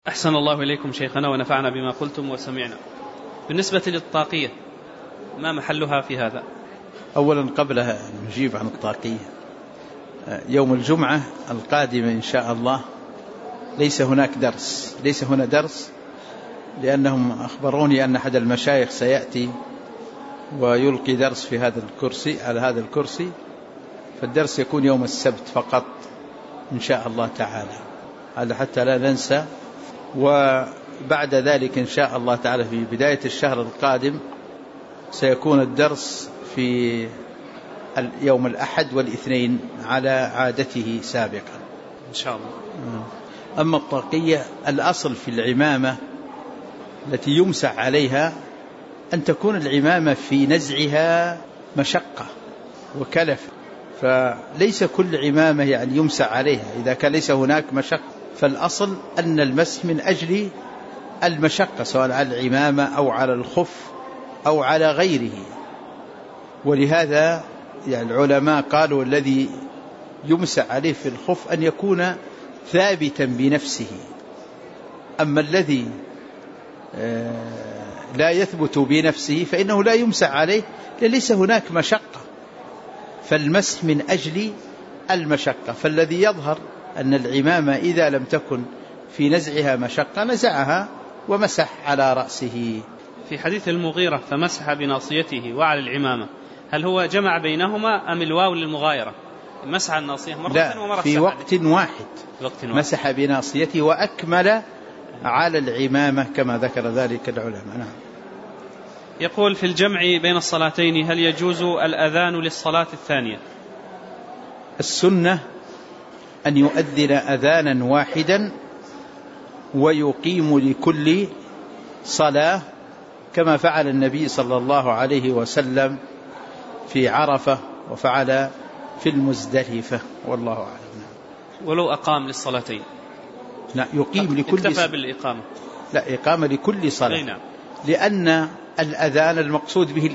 أحسن الله إليكم شيخنا ونفعنا بما قلتم وسمعنا. بالنسبة للطاقية ما محلها في هذا؟ أولا قبلها نجيب عن الطاقية، يوم الجمعة القادمة إن شاء الله ليس هناك درس، ليس هنا درس، لأنهم أخبروني أن أحد المشايخ سيأتي ويلقي درس في هذا الكرسي، على هذا الكرسي، فالدرس يكون يوم السبت فقط إن شاء الله تعالى، هذا حتى لا ننسى. وبعد ذلك إن شاء الله تعالى في بداية الشهر القادم سيكون الدرس في يوم الأحد والاثنين على عادته سابقا إن شاء الله. أما الطاقية الأصل في العمامة التي يمسح عليها أن تكون العمامة في نزعها مشقة وكلف، فليس كل عمامة يعني يمسح عليها إذا كان ليس هناك مشقة، فالأصل أن المسح من أجل المشقة سواء على العمامة أو على الخف أو على غيره. ولهذا يعني العلماء قالوا الذي يمسح عليه في الخف أن يكون ثابتا بنفسه، أما الذي لا يثبت بنفسه فإنه لا يمسح عليه ليس هناك مشقة، فالمسح من أجل المشقة. فالذي يظهر أن العمامة إذا لم تكن في نزعها مشقة نزعها ومسح على رأسه. في حديث المغيرة فمسح بناصيته وعلى العمامة، هل هو جمع بينهما أم الواو للمغايرة؟ مسح الناصية مرة ومرة في وقت واحد مسح بناصيته وأكمل على العمامة كما ذكر ذلك العلماء. نعم. يقول في الجمع بين الصلاتين هل يجوز الأذان للصلاة الثانية؟ السنة أن يؤذن أذانا واحدا ويقيم لكل صلاة كما فعل النبي صلى الله عليه وسلم في عرفة وفعل في المزدلفة، والله أعلم. ولو أقام للصلاتين؟ لا، يقيم لكل اكتفى بالإقامة؟ لا، إقامة لكل صلاة. نعم. لأن الأذان المقصود به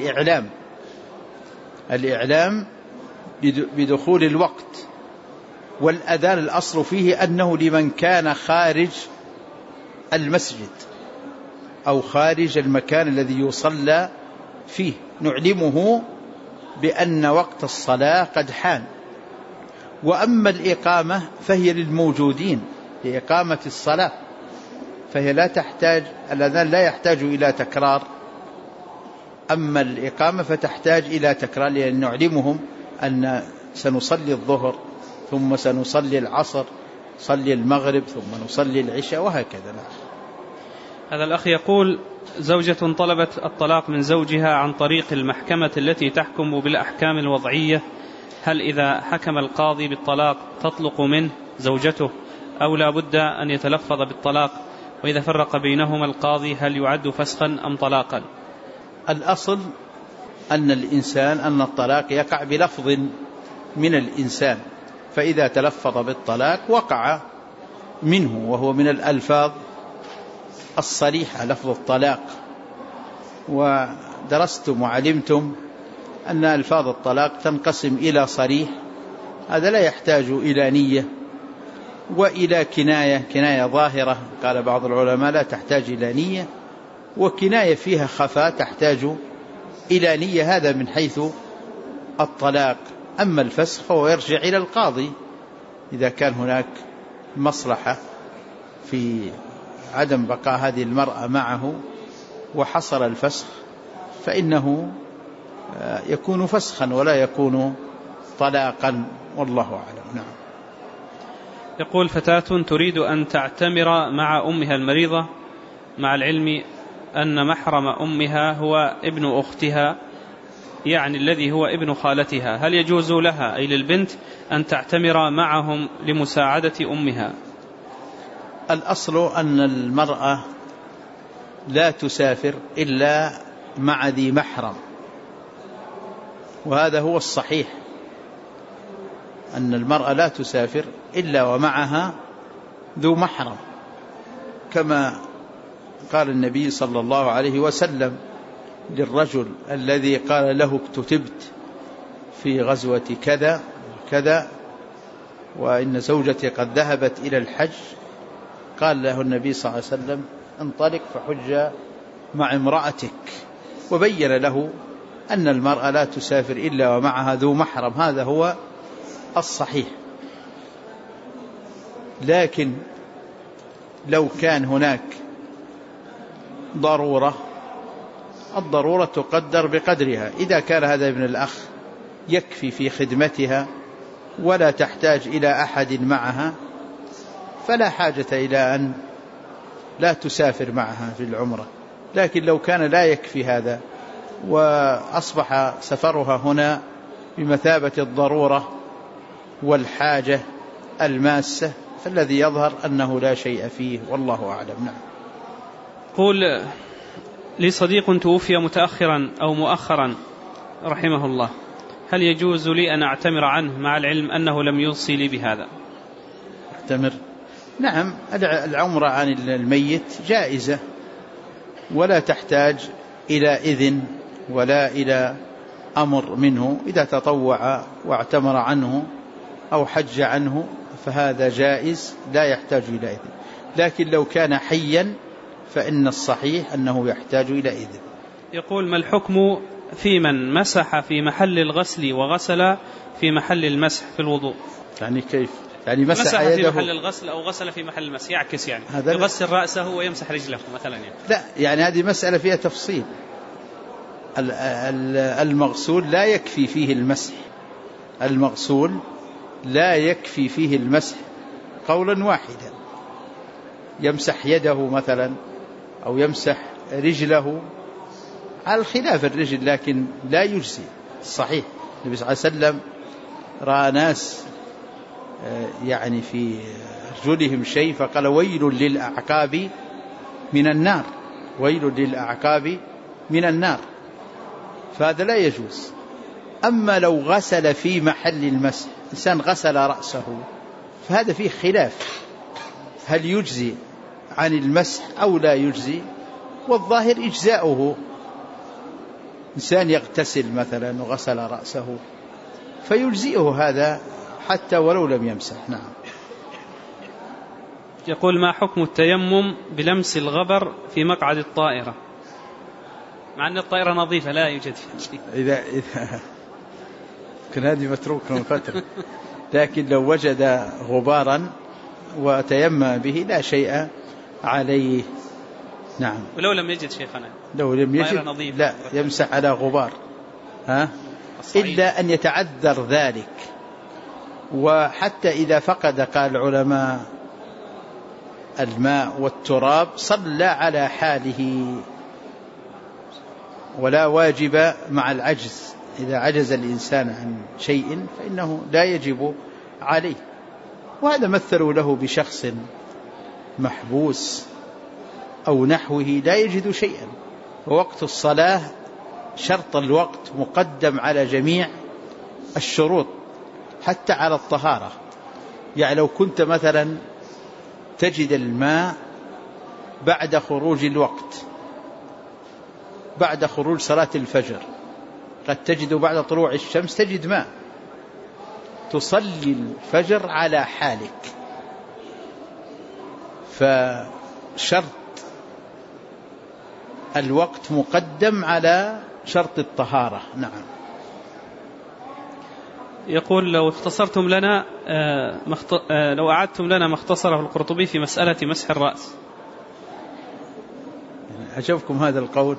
الإعلام بدخول الوقت، والأذان الأصل فيه أنه لمن كان خارج المسجد أو خارج المكان الذي يصلى فيه نعلمه بأن وقت الصلاة قد حان. وأما الإقامة فهي للموجودين لإقامة الصلاة، فهي لا تحتاج، الأذان لا يحتاج إلى تكرار، أما الإقامة فتحتاج إلى تكرار، لأن نعلمهم أن سنصلي الظهر ثم سنصلي العصر، صلي المغرب ثم نصلي العشاء وهكذا. هذا الأخ يقول زوجة طلبت الطلاق من زوجها عن طريق المحكمة التي تحكم بالأحكام الوضعية، هل إذا حكم القاضي بالطلاق تطلق منه زوجته أو لا بد أن يتلفظ بالطلاق؟ وإذا فرق بينهما القاضي هل يعد فسخا أم طلاقا؟ الأصل أن الطلاق يقع بلفظ من الإنسان، فإذا تلفظ بالطلاق وقع منه، وهو من الألفاظ الصريحة لفظ الطلاق. ودرستم وعلمتم أن ألفاظ الطلاق تنقسم إلى صريح، هذا لا يحتاج إلى نية، وإلى كناية ظاهرة، قال بعض العلماء لا تحتاج إلى نية، وكناية فيها خفاء تحتاج إلى نية، هذا من حيث الطلاق. أما الفسخ فهو يرجع إلى القاضي إذا كان هناك مصلحة في عدم بقاء هذه المرأة معه وحصل الفسخ، فإنه يكون فسخا ولا يكون طلاقا، والله أعلم. نعم. يقول فتاة تريد أن تعتمر مع أمها المريضة مع العلم أن محرم أمها هو ابن أختها، يعني الذي هو ابن خالتها، هل يجوز لها أي للبنت أن تعتمر معهم لمساعدة أمها؟ الأصل أن المرأة لا تسافر إلا مع ذي محرم، وهذا هو الصحيح، أن المرأة لا تسافر إلا ومعها ذو محرم، كما قال النبي صلى الله عليه وسلم للرجل الذي قال له اكتتبت في غزوة كذا كذا وإن زوجتي قد ذهبت إلى الحج قال له النبي صلى الله عليه وسلم انطلق فحج مع امرأتك، وبين له أن المرأة لا تسافر إلا ومعها ذو محرم، هذا هو الصحيح. لكن لو كان هناك ضرورة، الضرورة تقدر بقدرها. إذا كان هذا ابن الأخ يكفي في خدمتها ولا تحتاج إلى أحد معها فلا حاجة إلى أن لا تسافر معها في العمرة. لكن لو كان لا يكفي هذا وأصبح سفرها هنا بمثابة الضرورة والحاجة الماسة فالذي يظهر أنه لا شيء فيه، والله أعلم. نعم. قول لي صديق توفي متأخرا أو مؤخرا رحمه الله، هل يجوز لي أن أعتمر عنه مع العلم أنه لم يوصي لي بهذا؟ أعتمر؟ نعم، العمرة عن الميت جائزة ولا تحتاج إلى إذن ولا إلى أمر منه. إذا تطوع واعتمر عنه أو حج عنه فهذا جائز لا يحتاج إلى إذن. لكن لو كان حيا فإن الصحيح أنه يحتاج إلى إذن. يقول ما الحكم في من مسح في محل الغسل وغسل في محل المسح في الوضوء؟ يعني كيف؟ يعني مسح في محل الغسل أو غسل في محل المسح، يعكس يعني يغسل رأسه ويمسح رجله مثلا يعني. لا، يعني هذه مسألة فيها تفصيل. المغسول لا يكفي فيه المسح، المغسول لا يكفي فيه المسح قولا واحدا، يمسح يده مثلا أو يمسح رجله على الخلاف الرجل، لكن لا يجزي. الصحيح النبي صلى الله عليه وسلم رأى ناس يعني في رجلهم شيء فقال ويل للأعقاب من النار، ويل للأعقاب من النار، فهذا لا يجوز. أما لو غسل في محل المسح، إنسان غسل رأسه فهذا فيه خلاف هل يجزي عن المسح أو لا يجزي، والظاهر إجزاؤه. إنسان يغتسل مثلا وغسل رأسه فيجزئه هذا حتى ولو لم يمسح. نعم. يقول ما حكم التيمم بلمس الغبر في مقعد الطائرة مع أن الطائرة نظيفة لا يوجد فيها شيء؟ إذا كان هذه متروكة من فترة، لكن لو وجد غبارا وتيمم به لا شيء عليه. نعم. ولو لم يجد شيخنا، لو لم يجد لا يمسح على غبار، إلا أن يتعذر ذلك. وحتى إذا فقد، قال العلماء، الماء والتراب صلى على حاله، ولا واجب مع العجز. إذا عجز الإنسان عن شيء فإنه لا يجب عليه. وهذا مثلوا له بشخص محبوس أو نحوه لا يجد شيئا، ووقت الصلاة شرط الوقت مقدم على جميع الشروط حتى على الطهارة. يعني لو كنت مثلا تجد الماء بعد خروج الوقت، بعد خروج صلاة الفجر، قد تجد بعد طلوع الشمس تجد ماء، تصلي الفجر على حالك. فشرط الوقت مقدم على شرط الطهارة. نعم. يقول لو اختصرتم لنا لو أعدتم لنا ما اختصره القرطبي في مسألة مسح الرأس. عجبكم هذا القول؟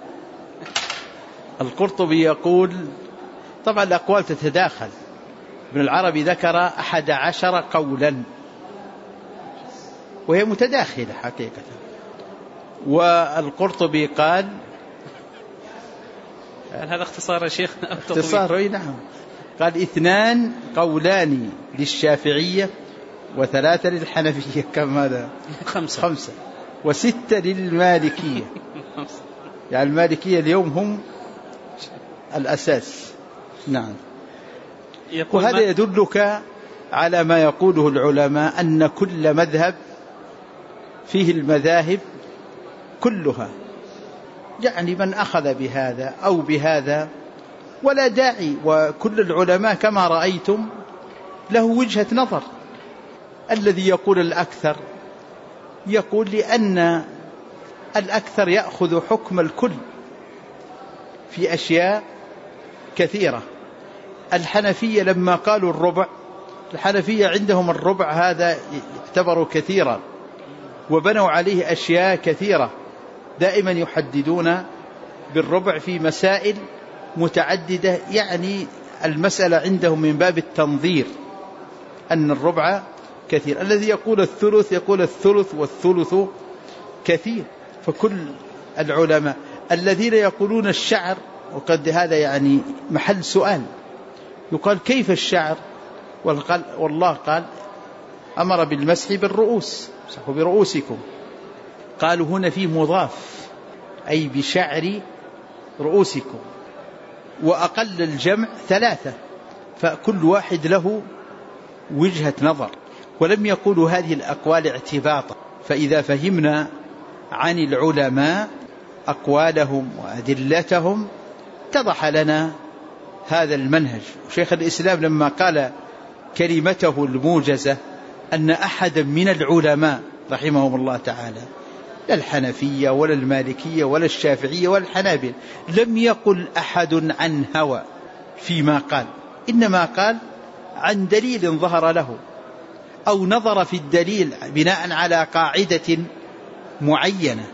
القرطبي يقول، طبعا الأقوال تتداخل، ابن العربي ذكر 11 قولا وهي متداخلة حقيقة، والقرطبي قال هذا اختصار يا شيخ؟ اختصار. نعم. قال 2 قولان للشافعية و3 للحنفية. كم هذا؟ 5 و6 للمالكية. يعني المالكية اليوم هم الأساس. نعم. وهذا يدلك على ما يقوله العلماء أن كل مذهب فيه المذاهب كلها، يعني من أخذ بهذا أو بهذا ولا داعي، وكل العلماء كما رأيتم له وجهة نظر. الذي يقول الأكثر يقول لأن الأكثر يأخذ حكم الكل في أشياء كثيرة. الحنفية لما قالوا الربع، الحنفية عندهم الربع هذا يعتبر كثيرا، وبنوا عليه أشياء كثيرة، دائما يحددون بالربع في مسائل متعددة، يعني المسألة عندهم من باب التنظير أن الربع كثير. الذي يقول الثلث يقول الثلث والثلث كثير. فكل العلماء الذين يقولون الشعر، وقد هذا يعني محل سؤال، يقال كيف الشعر؟ والله قال أمر بالمسح بالرؤوس، مسحوا برؤوسكم. قالوا هنا في مضاف أي بشعر رؤوسكم، وأقل الجمع 3، فكل واحد له وجهة نظر، ولم يقولوا هذه الأقوال اعتباطا. فإذا فهمنا عن العلماء أقوالهم وأدلتهم اتضح لنا هذا المنهج. شيخ الإسلام لما قال كلمته الموجزة أن أحدا من العلماء رحمهم الله تعالى، لا الحنفية ولا المالكية ولا الشافعية ولا الحنابلة، لم يقل أحد عن هوى فيما قال، إنما قال عن دليل ظهر له، أو نظر في الدليل بناء على قاعدة معينة،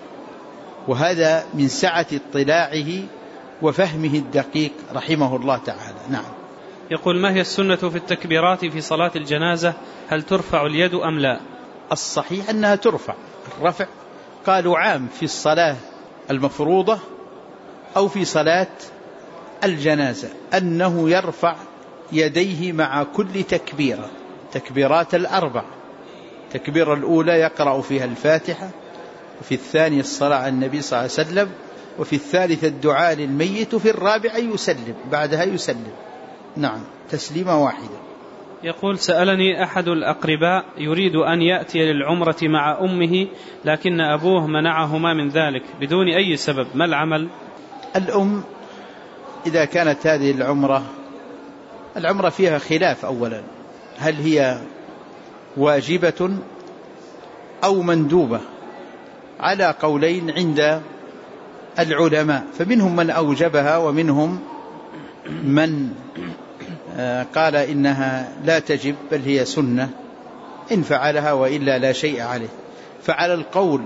وهذا من سعة اطلاعه وفهمه الدقيق رحمه الله تعالى. نعم. يقول: ما هي السنة في التكبيرات في صلاة الجنازة؟ هل ترفع اليد أم لا؟ الصحيح أنها ترفع. الرفع قالوا عام في الصلاة المفروضة أو في صلاة الجنازة، أنه يرفع يديه مع كل تكبيرة، تكبيرات الأربع. التكبيرة الأولى يقرأ فيها الفاتحة، وفي الثانية الصلاة على النبي صلى الله عليه وسلم، وفي الثالثة الدعاء للميت، وفي الرابعة يسلم، بعدها يسلم. نعم، تسليمة واحدة. يقول: سألني أحد الأقرباء يريد أن يأتي للعمرة مع أمه، لكن أبوه منعهما من ذلك بدون أي سبب، ما العمل؟ الأم إذا كانت هذه العمرة فيها خلاف، أولا هل هي واجبة أو مندوبة، على قولين عند العلماء، فمنهم من أوجبها ومنهم من قال إنها لا تجب بل هي سنة إن فعلها وإلا لا شيء عليه. فعلى القول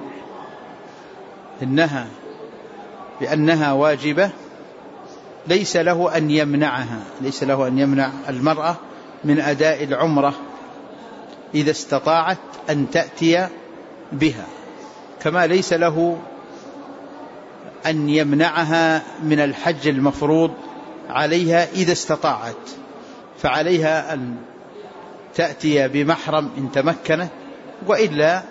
بأنها واجبة ليس له أن يمنعها، ليس له أن يمنع المرأة من أداء العمرة إذا استطاعت أن تأتي بها، كما ليس له أن يمنعها من الحج المفروض عليها إذا استطاعت، فعليها أن تأتي بمحرم إن تمكنت، وإلا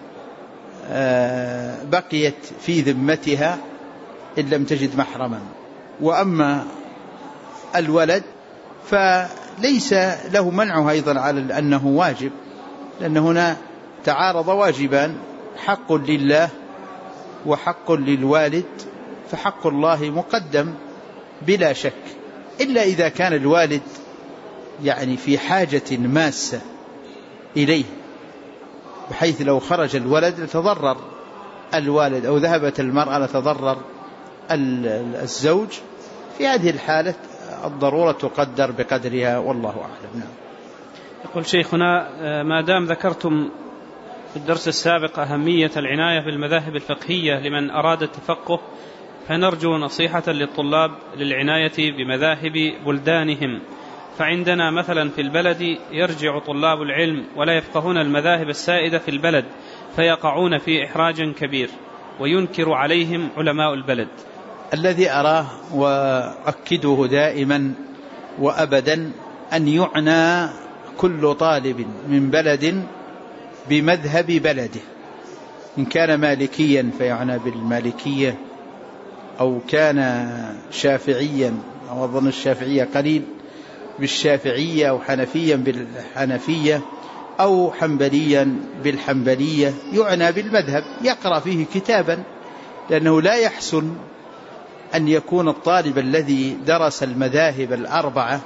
بقيت في ذمتها إن لم تجد محرما. وأما الولد فليس له منعه أيضا على أنه واجب، لأن هنا تعارض واجبان، حق لله وحق للوالد، فحق الله مقدم بلا شك، إلا إذا كان الوالد يعني في حاجة ماسة إليه، بحيث لو خرج الولد لتضرر الوالد، أو ذهبت المرأة لتضرر الزوج. في هذه الحالة الضرورة تقدر بقدرها، والله أعلم. نعم. يقول شيخنا: ما دام ذكرتم في الدرس السابق أهمية العناية بالمذاهب الفقهية لمن أراد التفقه، فنرجو نصيحة للطلاب للعناية بمذاهب بلدانهم. فعندنا مثلا في البلد يرجع طلاب العلم ولا يفقهون المذاهب السائدة في البلد، فيقعون في إحراج كبير، وينكر عليهم علماء البلد. الذي أراه وأكده دائما وأبدا أن يعنى كل طالب من بلد بمذهب بلده، إن كان مالكيا فيعنى بالمالكية، أو كان شافعيا، أو أظن الشافعية قليل، بالشافعية، أو حنفيا بالحنفية، أو حنبليا بالحنبلية، يعنى بالمذهب، يقرأ فيه كتابا، لأنه لا يحسن أن يكون الطالب الذي درس المذاهب الأربعة،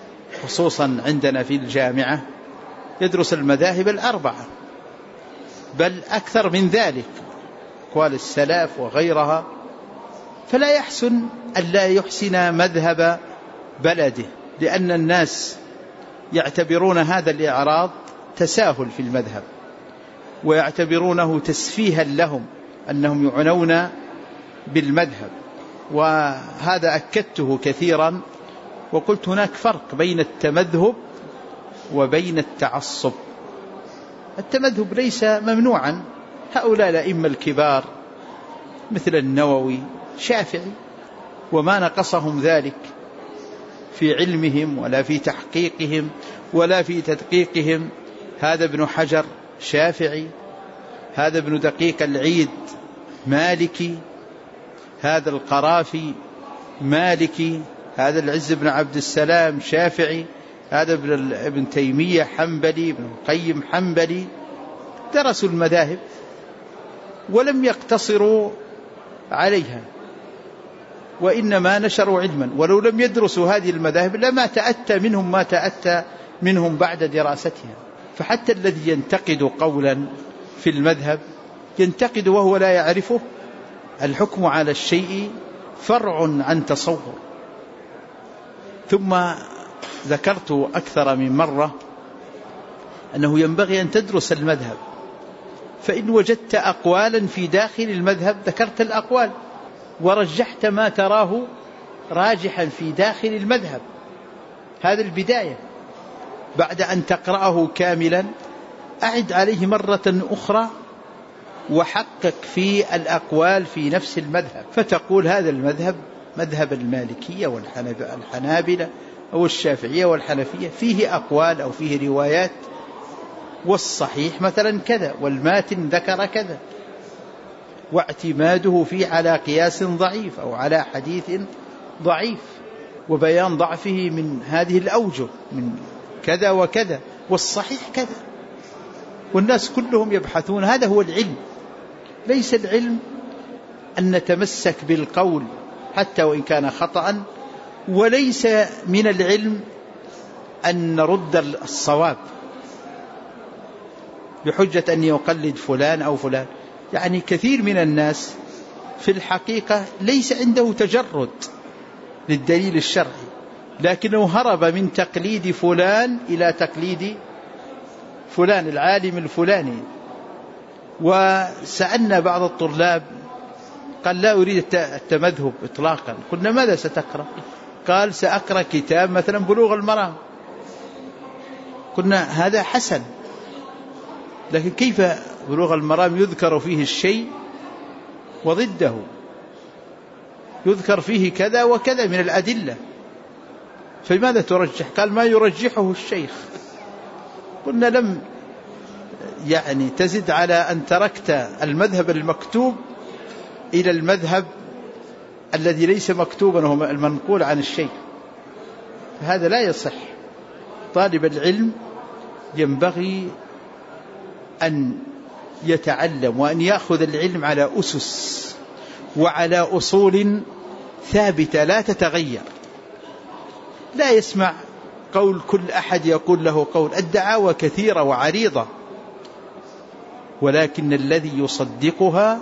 خصوصا عندنا في الجامعة يدرس المذاهب الأربعة بل أكثر من ذلك، أقوال السلف وغيرها. فلا يحسن ألا يحسن مذهب بلده، لأن الناس يعتبرون هذا الإعراض تساهل في المذهب، ويعتبرونه تسفيها لهم أنهم يعنون بالمذهب. وهذا أكدته كثيرا، وقلت هناك فرق بين التمذهب وبين التعصب. التمذهب ليس ممنوعا، هؤلاء الأئمة الكبار مثل النووي شافعي، وما نقصهم ذلك في علمهم ولا في تحقيقهم ولا في تدقيقهم. هذا ابن حجر شافعي، هذا ابن دقيق العيد مالكي، هذا القرافي مالكي، هذا العز بن عبد السلام شافعي، هذا ابن تيمية حنبلي، ابن القيم حنبلي. درسوا المذاهب ولم يقتصروا عليها، وإنما نشروا علما، ولو لم يدرسوا هذه المذاهب لما تأتى منهم ما تأتى منهم بعد دراستها. فحتى الذي ينتقد قولا في المذهب ينتقد وهو لا يعرفه. الحكم على الشيء فرع عن تصور. ثم ذكرت أكثر من مرة أنه ينبغي أن تدرس المذهب، فإن وجدت أقوالا في داخل المذهب ذكرت الأقوال ورجحت ما تراه راجحا في داخل المذهب. هذا البداية. بعد أن تقرأه كاملا أعد عليه مرة أخرى وحقق في الأقوال في نفس المذهب، فتقول هذا المذهب مذهب المالكية والحنابلة أو الشافعية والحنفية فيه أقوال أو فيه روايات، والصحيح مثلا كذا، والماتن ذكر كذا، واعتماده فيه على قياس ضعيف أو على حديث ضعيف، وبيان ضعفه من هذه الأوجه من كذا وكذا، والصحيح كذا. والناس كلهم يبحثون. هذا هو العلم. ليس العلم أن نتمسك بالقول حتى وإن كان خطأ، وليس من العلم أن نرد الصواب بحجة أن يقلد فلان أو فلان. يعني كثير من الناس في الحقيقة ليس عنده تجرد للدليل الشرعي، لكنه هرب من تقليد فلان إلى تقليد فلان العالم الفلاني. وسألنا بعض الطلاب قال لا أريد التمذهب إطلاقا. قلنا ماذا ستقرأ؟ قال سأقرأ كتاب مثلا بلوغ المرام. قلنا هذا حسن، لكن كيف بلوغ المرام يذكر فيه الشيء وضده، يذكر فيه كذا وكذا من الأدلة، فلماذا ترجح؟ قال ما يرجحه الشيخ. قلنا لم يعني تزد على أن تركت المذهب المكتوب إلى المذهب الذي ليس مكتوبا وهو المنقول عن الشيخ. هذا لا يصح. طالب العلم ينبغي أن يتعلم وأن يأخذ العلم على أسس وعلى أصول ثابتة لا تتغير. لا يسمع قول كل أحد يقول له قول. الدعاوى كثيرة وعريضة، ولكن الذي يصدقها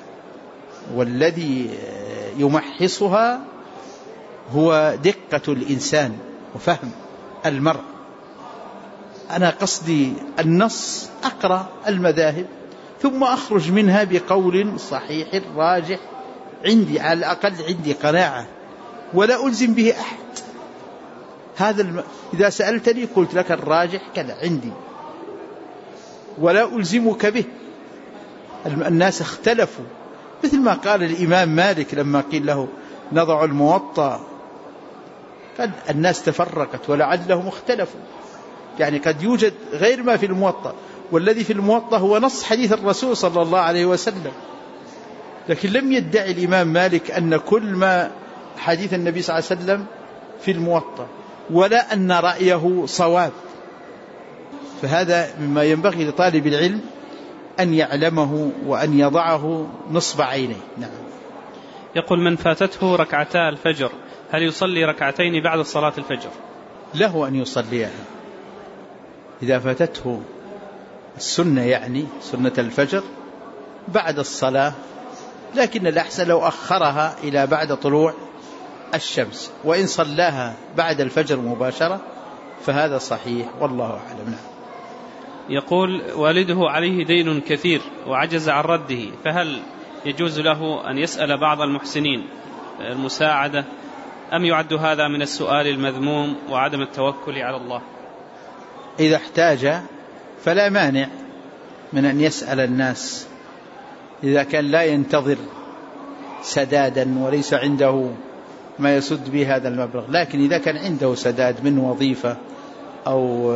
والذي يمحصها هو دقة الإنسان وفهم المرء. أنا قصدي النص، أقرأ المذاهب ثم أخرج منها بقول صحيح راجح عندي، على الأقل عندي قناعة، ولا ألزم به أحد. هذا إذا سألتني قلت لك الراجح كذا عندي، ولا ألزمك به. الناس اختلفوا، مثل ما قال الإمام مالك لما قيل له نضع الموطأ، قال الناس تفرقت ولعلهم اختلفوا. يعني قد يوجد غير ما في الموطأ، والذي في الموطأ هو نص حديث الرسول صلى الله عليه وسلم. لكن لم يدعي الإمام مالك أن كل ما حديث النبي صلى الله عليه وسلم في الموطأ، ولا أن رأيه صواب. فهذا مما ينبغي لطالب العلم أن يعلمه وأن يضعه نصب عينيه. نعم. يقول من فاتته ركعتا الفجر هل يصلي ركعتين بعد صلاة الفجر؟ له أن يصليها إذا فاتته السنة يعني سنة الفجر بعد الصلاة، لكن الأحسن لو أخرها إلى بعد طلوع الشمس، وإن صلاها بعد الفجر مباشرة فهذا صحيح والله أعلم. نعم. يقول والده عليه دين كثير وعجز عن رده، فهل يجوز له أن يسأل بعض المحسنين المساعدة، أم يعد هذا من السؤال المذموم وعدم التوكل على الله؟ إذا احتاج فلا مانع من أن يسأل الناس، إذا كان لا ينتظر سدادا وليس عنده ما يسد به هذا المبلغ. لكن إذا كان عنده سداد من وظيفة أو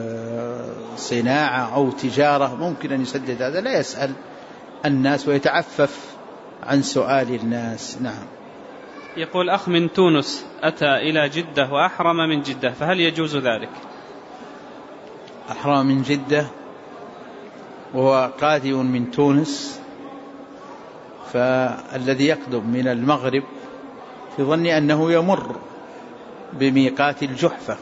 صناعة أو تجارة ممكن أن يسدد هذا، لا يسأل الناس ويتعفف عن سؤال الناس. نعم. يقول أخ من تونس أتى إلى جدة وأحرم من جدة، فهل يجوز ذلك؟ أحرم من جدة وهو قادم من تونس، فالذي يقدم من المغرب في ظني أنه يمر بميقات الجحفة،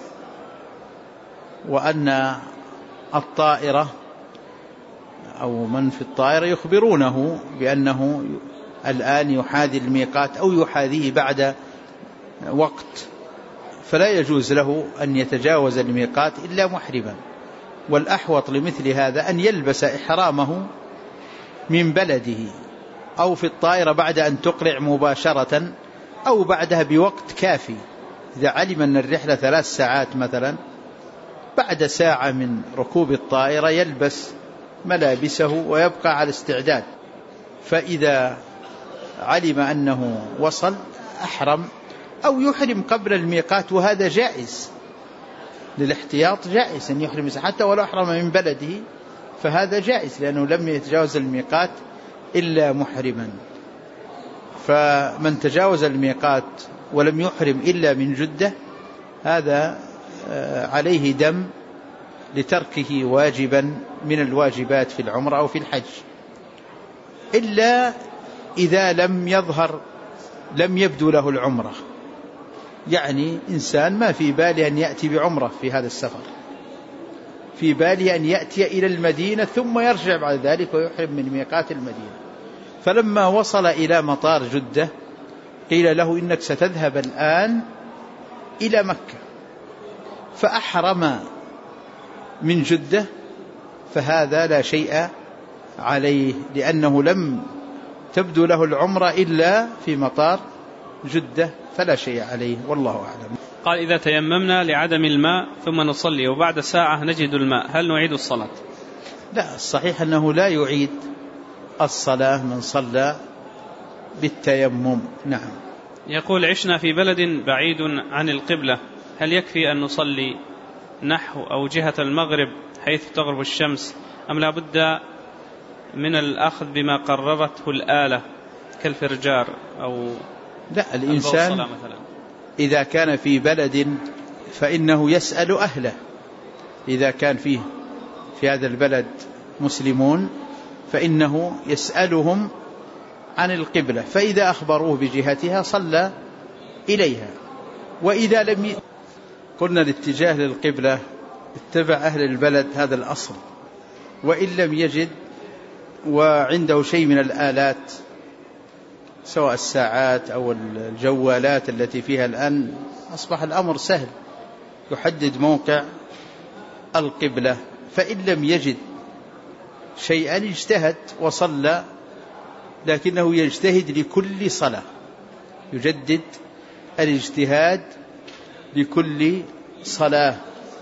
وأن الطائرة أو من في الطائرة يخبرونه بأنه الآن يحاذي الميقات أو يحاذيه بعد وقت، فلا يجوز له أن يتجاوز الميقات إلا محرما. والأحوط لمثل هذا أن يلبس إحرامه من بلده أو في الطائرة بعد أن تقلع مباشرة أو بعدها بوقت كافي. إذا علم أن الرحلة 3 ساعات مثلا، بعد ساعة من ركوب الطائرة يلبس ملابسه ويبقى على استعداد، فإذا علم أنه وصل أحرم أو يحرم قبل الميقات، وهذا جائز للاحتياط، جائز أن يحرم حتى ولو أحرم من بلده، فهذا جائز لأنه لم يتجاوز الميقات إلا محرما. فمن تجاوز الميقات ولم يحرم إلا من جدة هذا عليه دم لتركه واجبا من الواجبات في العمرة أو في الحج، إلا إذا لم يبدو له العمرة، يعني إنسان ما في باله أن يأتي بعمرة في هذا السفر، في باله أن يأتي إلى المدينة ثم يرجع بعد ذلك ويحرم من ميقات المدينة، فلما وصل إلى مطار جدة قيل له إنك ستذهب الآن إلى مكة، فأحرم من جدة، فهذا لا شيء عليه لأنه لم تبدو له العمرة إلا في مطار جدة، فلا شيء عليه والله أعلم. قال إذا تيممنا لعدم الماء ثم نصلي وبعد ساعة نجد الماء، هل نعيد الصلاة؟ لا، الصحيح أنه لا يعيد الصلاة من صلى بالتيمم. نعم. يقول عشنا في بلد بعيد عن القبلة، هل يكفي أن نصلي نحو أو جهة المغرب حيث تغرب الشمس، أم لا بد من الأخذ بما قررته الآلة كالفرجار أو لا، الإنسان إذا كان في بلد فإنه يسأل أهله، إذا كان في هذا البلد مسلمون فإنه يسألهم عن القبلة، فإذا أخبروه بجهتها صلى إليها. وإذا لم قلنا الاتجاه للقبلة اتبع أهل البلد، هذا الأصل. وإن لم يجد وعنده شيء من الآلات سواء الساعات أو الجوالات التي فيها الآن، أصبح الأمر سهل، يحدد موقع القبلة. فإن لم يجد شيئا اجتهد وصلى، لكنه يجتهد لكل صلاة، يجدد الاجتهاد لكل صلاة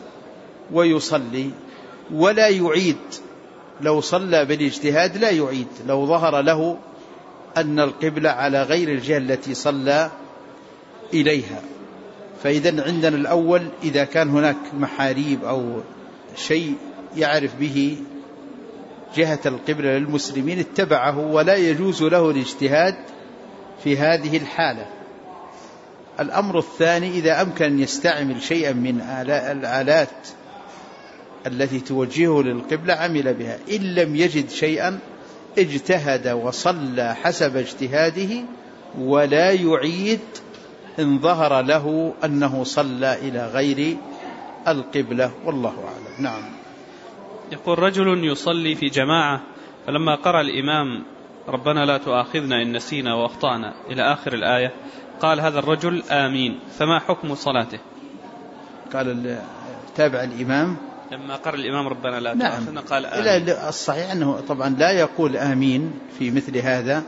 ويصلي ولا يعيد. لو صلى بالاجتهاد لا يعيد لو ظهر له أن القبلة على غير الجهة التي صلى إليها. فإذا عندنا الأول إذا كان هناك محاريب أو شيء يعرف به جهة القبلة للمسلمين اتبعه، ولا يجوز له الاجتهاد في هذه الحالة. الأمر الثاني إذا أمكن أن يستعمل شيئا من الآلات التي توجهه للقبلة عمل بها. إن لم يجد شيئا اجتهد وصلى حسب اجتهاده ولا يعيد إن ظهر له أنه صلى إلى غير القبلة والله أعلم. نعم. يقول رجل يصلي في جماعة فلما قرأ الإمام ربنا لا تؤاخذنا إن نسينا وأخطأنا إلى آخر الآية قال هذا الرجل آمين، فما حكم صلاته؟ قال تابع الإمام لما قرأ الإمام ربنا لا تؤاخذنا قال آمين. إلى الصحيح أنه طبعا لا يقول آمين في مثل هذا،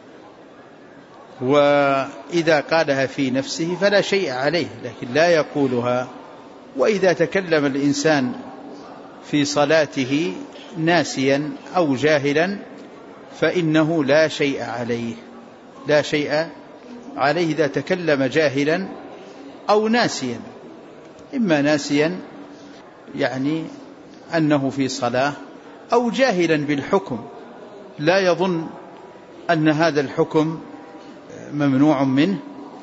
وإذا قالها في نفسه فلا شيء عليه، لكن لا يقولها. وإذا تكلم الإنسان في صلاته ناسيا أو جاهلا فإنه لا شيء عليه، لا شيء عليه إذا تكلم جاهلا أو ناسيا، إما ناسيا يعني أنه في صلاة، أو جاهلا بالحكم لا يظن أن هذا الحكم ممنوع منه،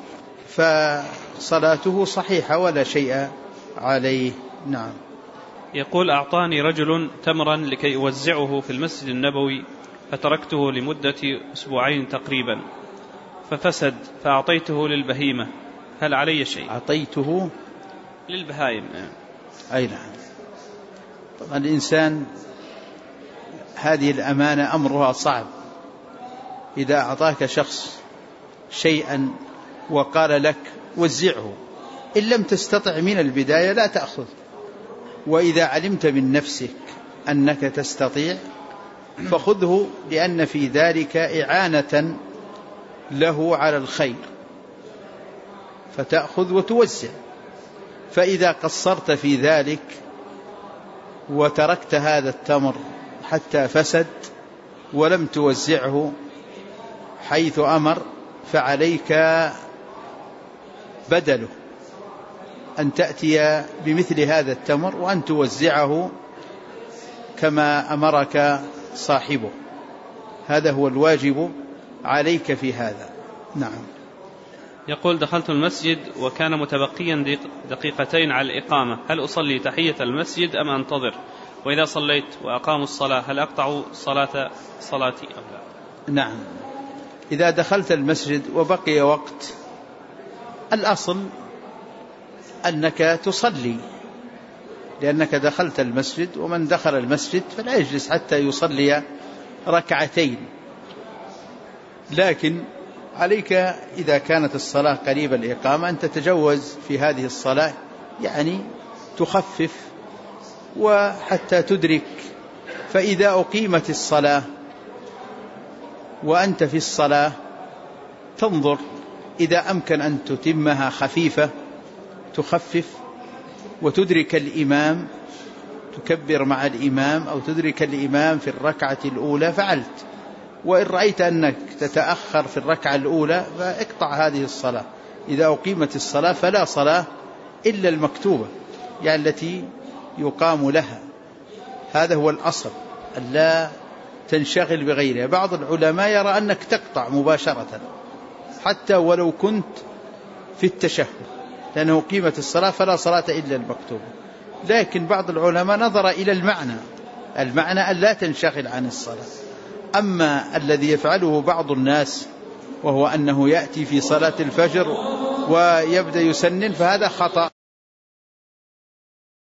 فصلاته صحيحة ولا شيء عليه. نعم. يقول أعطاني رجل تمرا لكي يوزعه في المسجد النبوي فتركته لمدة أسبوعين تقريبا ففسد، فأعطيته للبهيمة، هل علي شيء؟ أعطيته للبهائم. أي نعم. طبعا الإنسان هذه الأمانة أمرها صعب. إذا أعطاك شخص شيئا وقال لك وزعه، إن لم تستطع من البداية لا تأخذ، وإذا علمت من نفسك أنك تستطيع فخذه، لأن في ذلك إعانة له على الخير، فتأخذ وتوزع. فإذا قصرت في ذلك وتركت هذا التمر حتى فسد ولم توزعه حيث أمر فعليك بدله، أن تأتي بمثل هذا التمر وأن توزعه كما أمرك صاحبه، هذا هو الواجب عليك في هذا. نعم. يقول دخلت المسجد وكان متبقيا دقيقتين على الإقامة، هل أصلي تحية المسجد أم أنتظر؟ وإذا صليت وأقاموا الصلاة هل أقطع صلاتي أم لا؟ نعم. إذا دخلت المسجد وبقي وقت الأصل أنك تصلي، لأنك دخلت المسجد، ومن دخل المسجد فلا يجلس حتى يصلي ركعتين. لكن عليك إذا كانت الصلاة قريب الإقامة أن تتجوز في هذه الصلاة، يعني تخفف وحتى تدرك. فإذا أقيمت الصلاة وأنت في الصلاة تنظر إذا أمكن أن تتمها خفيفة تخفف وتدرك الإمام، تكبر مع الإمام أو تدرك الإمام في الركعة الأولى فعلت. وإن رأيت أنك تتأخر في الركعة الأولى فاقطع هذه الصلاة. إذا أقيمت الصلاة فلا صلاة إلا المكتوبة، يعني التي يقام لها، هذا هو الأصل، ألا تنشغل بغيرها. بعض العلماء يرى أنك تقطع مباشرة حتى ولو كنت في التشهد، لأنه قيمت الصلاة فلا صلاة إلا المكتوبة. لكن بعض العلماء نظر إلى المعنى أن لا تنشغل عن الصلاة. أما الذي يفعله بعض الناس وهو أنه يأتي في صلاة الفجر ويبدأ يسنن فهذا خطأ.